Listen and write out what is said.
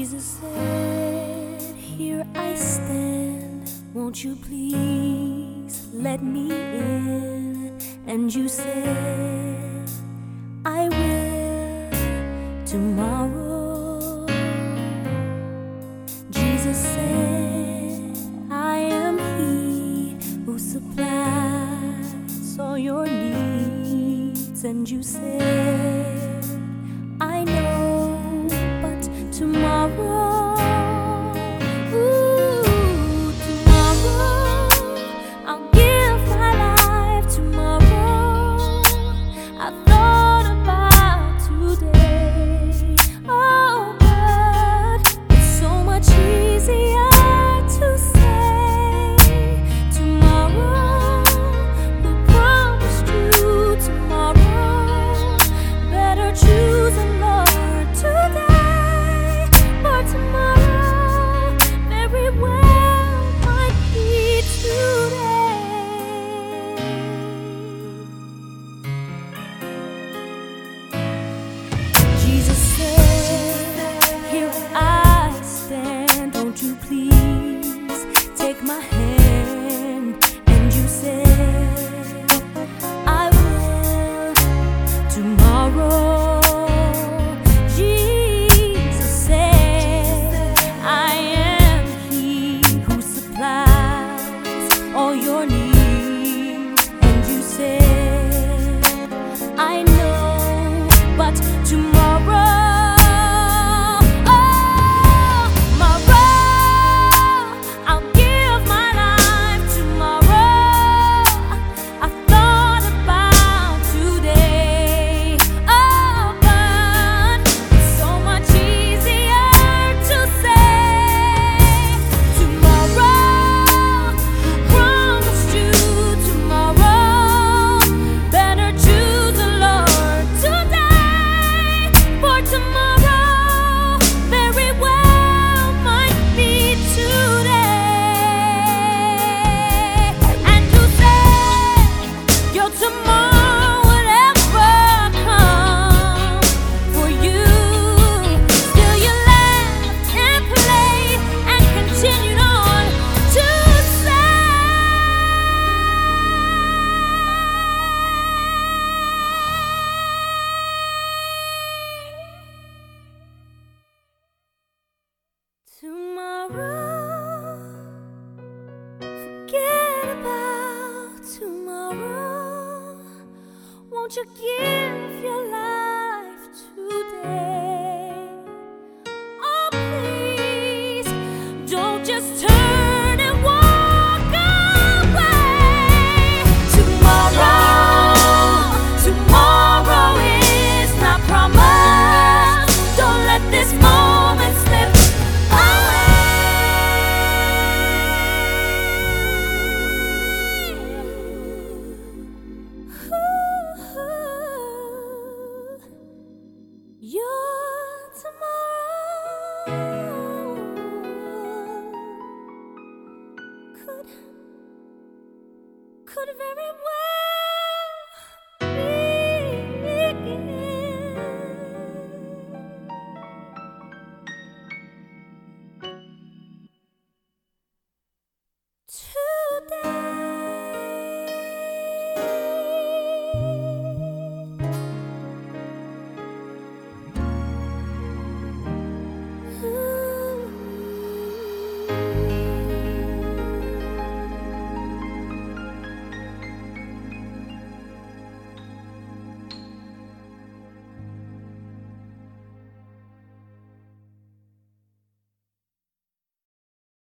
Jesus said, "Here I stand, won't you please let me in?" And you said, "I will tomorrow." Jesus said, "I am He who supplies all your needs." And you said, "I know, but tomorrow, ooh, tomorrow, I'll give my life tomorrow. I thought about today, oh, but it's so much easier to say tomorrow. Who promised you tomorrow? Better choose the Lord today, for tomorrow very well might be today. Jesus said, "Here I stand, won't you please take my hand?" And you said, "I will tomorrow." Jesus said, "I am He who supplies all your needs." And you said, "I know, but tomorrow, oh, tomorrow, I'll give my life tomorrow. I thought about today, oh, but it's so much easier to say tomorrow. Promised you tomorrow. Better choose the Lord today, for tomorrow very well might be today." And you said your tomorrow will ever come for you. Still you laughed and played and continued on to say tomorrow. Forget about tomorrow. Won't you give your life